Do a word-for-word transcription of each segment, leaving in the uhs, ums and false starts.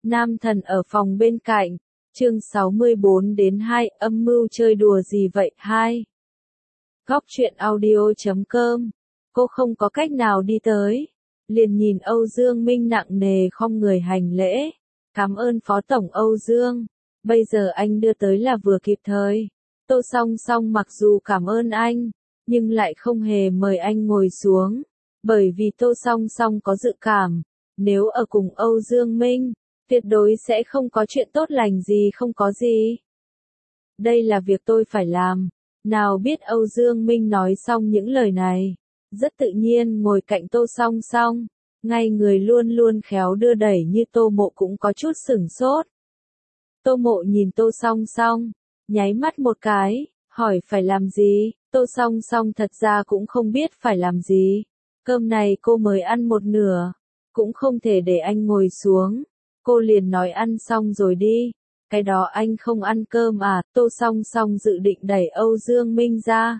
Nam thần ở phòng bên cạnh. Chương sáu mươi bốn đến hai, âm mưu chơi đùa gì vậy? hai. Góc truyện audio chấm com. Cô không có cách nào đi tới. Liền nhìn Âu Dương Minh nặng nề khom người hành lễ. Cảm ơn Phó Tổng Âu Dương. Bây giờ anh đưa tới là vừa kịp thời. Tô Song Song mặc dù cảm ơn anh, nhưng lại không hề mời anh ngồi xuống. Bởi vì Tô Song Song có dự cảm, nếu ở cùng Âu Dương Minh, tuyệt đối sẽ không có chuyện tốt lành gì không có gì. Đây là việc tôi phải làm. Nào biết Âu Dương Minh nói xong những lời này, rất tự nhiên ngồi cạnh Tô Song Song, ngay người luôn luôn khéo đưa đẩy như Tô Mộ cũng có chút sửng sốt. Tô Mộ nhìn Tô Song Song, nháy mắt một cái, hỏi phải làm gì? Tô Song Song thật ra cũng không biết phải làm gì. Cơm này cô mới ăn một nửa, cũng không thể để anh ngồi xuống. Cô liền nói ăn xong rồi đi. Cái đó anh không ăn cơm à? Tô Song Song dự định đẩy Âu Dương Minh ra.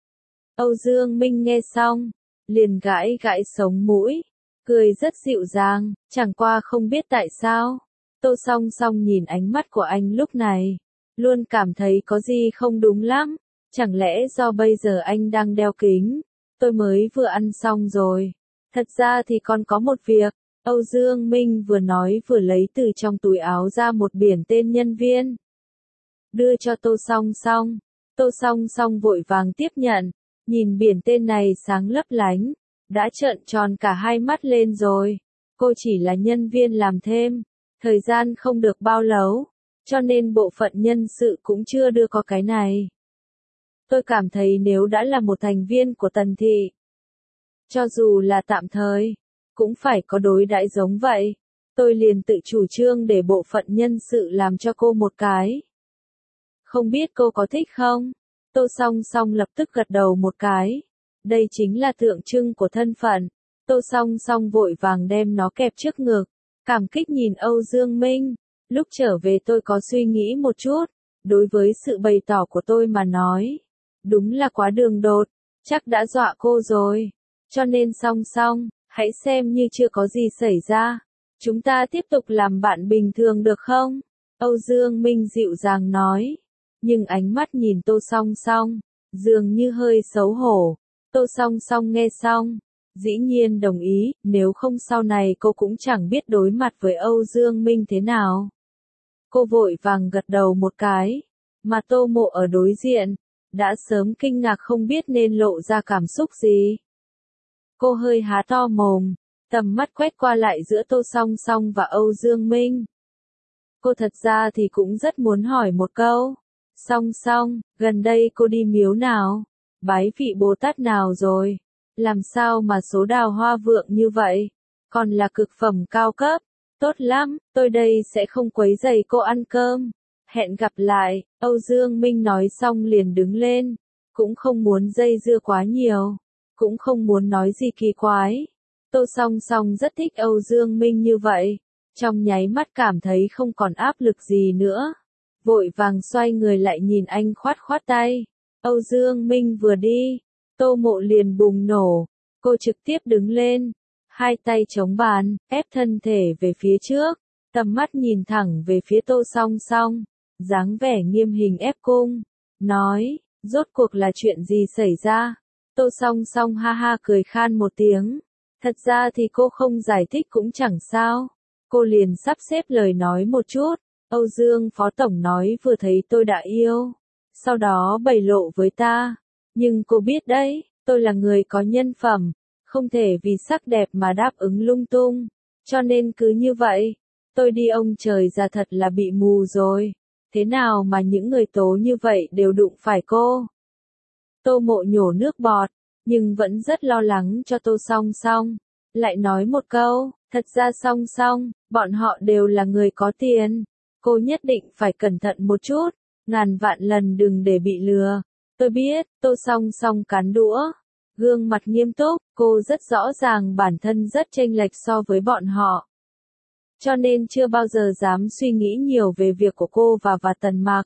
Âu Dương Minh nghe xong, liền gãi gãi sống mũi, cười rất dịu dàng, chẳng qua không biết tại sao. Tô Song Song nhìn ánh mắt của anh lúc này, luôn cảm thấy có gì không đúng lắm. Chẳng lẽ do bây giờ anh đang đeo kính? Tôi mới vừa ăn xong rồi. Thật ra thì còn có một việc. Âu Dương Minh vừa nói vừa lấy từ trong túi áo ra một biển tên nhân viên. Đưa cho Tô Song Song. Tô Song Song vội vàng tiếp nhận. Nhìn biển tên này sáng lấp lánh. Đã trợn tròn cả hai mắt lên rồi. Cô chỉ là nhân viên làm thêm. Thời gian không được bao lâu. Cho nên bộ phận nhân sự cũng chưa đưa có cái này. Tôi cảm thấy nếu đã là một thành viên của Tần Thị, cho dù là tạm thời, cũng phải có đối đãi giống vậy. Tôi liền tự chủ trương để bộ phận nhân sự làm cho cô một cái. Không biết cô có thích không? Tô Song Song lập tức gật đầu một cái. Đây chính là tượng trưng của thân phận. Tô Song Song vội vàng đem nó kẹp trước ngực. Cảm kích nhìn Âu Dương Minh. Lúc trở về tôi có suy nghĩ một chút. Đối với sự bày tỏ của tôi mà nói, đúng là quá đường đột. Chắc đã dọa cô rồi. Cho nên Song Song, hãy xem như chưa có gì xảy ra. Chúng ta tiếp tục làm bạn bình thường được không? Âu Dương Minh dịu dàng nói. Nhưng ánh mắt nhìn Tô Song Song, dường như hơi xấu hổ. Tô Song Song nghe xong, dĩ nhiên đồng ý, nếu không sau này cô cũng chẳng biết đối mặt với Âu Dương Minh thế nào. Cô vội vàng gật đầu một cái, mà Tô Mộ ở đối diện, đã sớm kinh ngạc không biết nên lộ ra cảm xúc gì. Cô hơi há to mồm, tầm mắt quét qua lại giữa Tô Song Song và Âu Dương Minh. Cô thật ra thì cũng rất muốn hỏi một câu. Song Song, gần đây cô đi miếu nào? Bái vị Bồ Tát nào rồi? Làm sao mà số đào hoa vượng như vậy? Còn là cực phẩm cao cấp. Tốt lắm, tôi đây sẽ không quấy rầy cô ăn cơm. Hẹn gặp lại. Âu Dương Minh nói xong liền đứng lên. Cũng không muốn dây dưa quá nhiều. Cũng không muốn nói gì kỳ quái. Tô Song Song rất thích Âu Dương Minh như vậy. Trong nháy mắt cảm thấy không còn áp lực gì nữa. Vội vàng xoay người lại nhìn anh khoát khoát tay. Âu Dương Minh vừa đi. Tô Mộ liền bùng nổ. Cô trực tiếp đứng lên. Hai tay chống bàn, ép thân thể về phía trước. Tầm mắt nhìn thẳng về phía Tô Song Song. Dáng vẻ nghiêm hình ép cung. Nói, rốt cuộc là chuyện gì xảy ra? Tô Song Song ha ha cười khan một tiếng. Thật ra thì cô không giải thích cũng chẳng sao. Cô liền sắp xếp lời nói một chút. Âu Dương Phó Tổng nói vừa thấy tôi đã yêu. Sau đó bày lộ với ta. Nhưng cô biết đấy, tôi là người có nhân phẩm. Không thể vì sắc đẹp mà đáp ứng lung tung. Cho nên cứ như vậy. Tôi đi ông trời ra thật là bị mù rồi. Thế nào mà những người tố như vậy đều đụng phải cô? Tô Mộ nhổ nước bọt, nhưng vẫn rất lo lắng cho Tô Song Song. Lại nói một câu, thật ra Song Song, bọn họ đều là người có tiền. Cô nhất định phải cẩn thận một chút, ngàn vạn lần đừng để bị lừa. Tôi biết, Tô Song Song cán đũa, gương mặt nghiêm túc, cô rất rõ ràng bản thân rất chênh lệch so với bọn họ. Cho nên chưa bao giờ dám suy nghĩ nhiều về việc của cô và và Tần Mặc.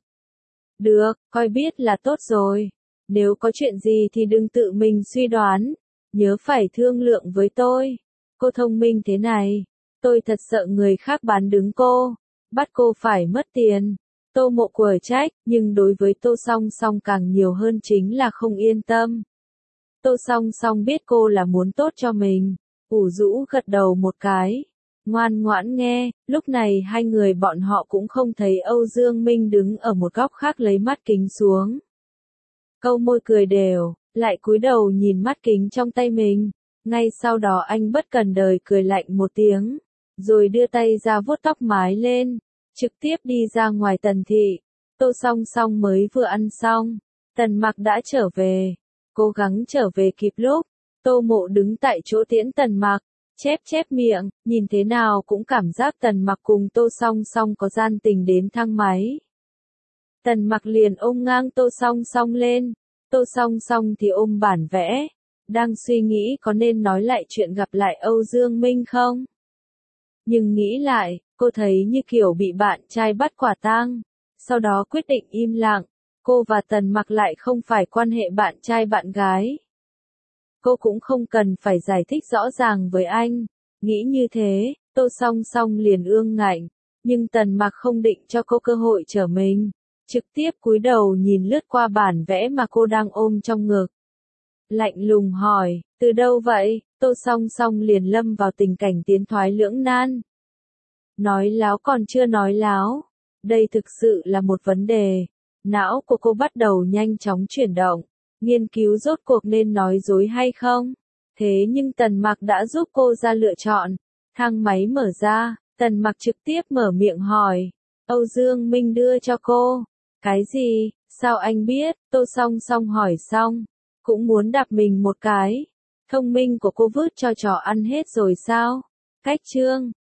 Được, coi biết là tốt rồi. Nếu có chuyện gì thì đừng tự mình suy đoán. Nhớ phải thương lượng với tôi. Cô thông minh thế này. Tôi thật sợ người khác bán đứng cô, bắt cô phải mất tiền. Tô Mộ quở trách, nhưng đối với Tô Song Song càng nhiều hơn chính là không yên tâm. Tô Song Song biết cô là muốn tốt cho mình, ủ rũ gật đầu một cái. Ngoan ngoãn nghe, lúc này hai người bọn họ cũng không thấy Âu Dương Minh đứng ở một góc khác lấy mắt kính xuống. Câu môi cười đều, lại cúi đầu nhìn mắt kính trong tay mình. Ngay sau đó anh bất cần đời cười lạnh một tiếng, rồi đưa tay ra vuốt tóc mái lên, trực tiếp đi ra ngoài Tần thị. Tô Song Song mới vừa ăn xong, Tần Mặc đã trở về, cố gắng trở về kịp lúc. Tô Mộ đứng tại chỗ tiễn Tần Mặc, chép chép miệng, nhìn thế nào cũng cảm giác Tần Mặc cùng Tô Song Song có gian tình đến thang máy. Tần Mặc liền ôm ngang Tô Song Song lên, Tô Song Song thì ôm bản vẽ, đang suy nghĩ có nên nói lại chuyện gặp lại Âu Dương Minh không. Nhưng nghĩ lại, cô thấy như kiểu bị bạn trai bắt quả tang, sau đó quyết định im lặng. Cô và Tần Mặc lại không phải quan hệ bạn trai bạn gái. Cô cũng không cần phải giải thích rõ ràng với anh. Nghĩ như thế, Tô Song Song liền ương ngạnh, nhưng Tần Mặc không định cho cô cơ hội trở mình, trực tiếp cúi đầu nhìn lướt qua bản vẽ mà cô đang ôm trong ngực. Lạnh lùng hỏi, từ đâu vậy? Tô Song Song liền lâm vào tình cảnh tiến thoái lưỡng nan. Nói láo còn chưa nói láo, đây thực sự là một vấn đề. Não của cô bắt đầu nhanh chóng chuyển động, nghiên cứu rốt cuộc nên nói dối hay không. Thế nhưng Tần Mặc đã giúp cô ra lựa chọn. Thang máy mở ra, Tần Mặc trực tiếp mở miệng hỏi, Âu Dương Minh đưa cho cô. Cái gì? Sao anh biết? Tô Song Song hỏi xong, cũng muốn đạp mình một cái. Thông minh của cô vứt cho trò ăn hết rồi sao? Cách chương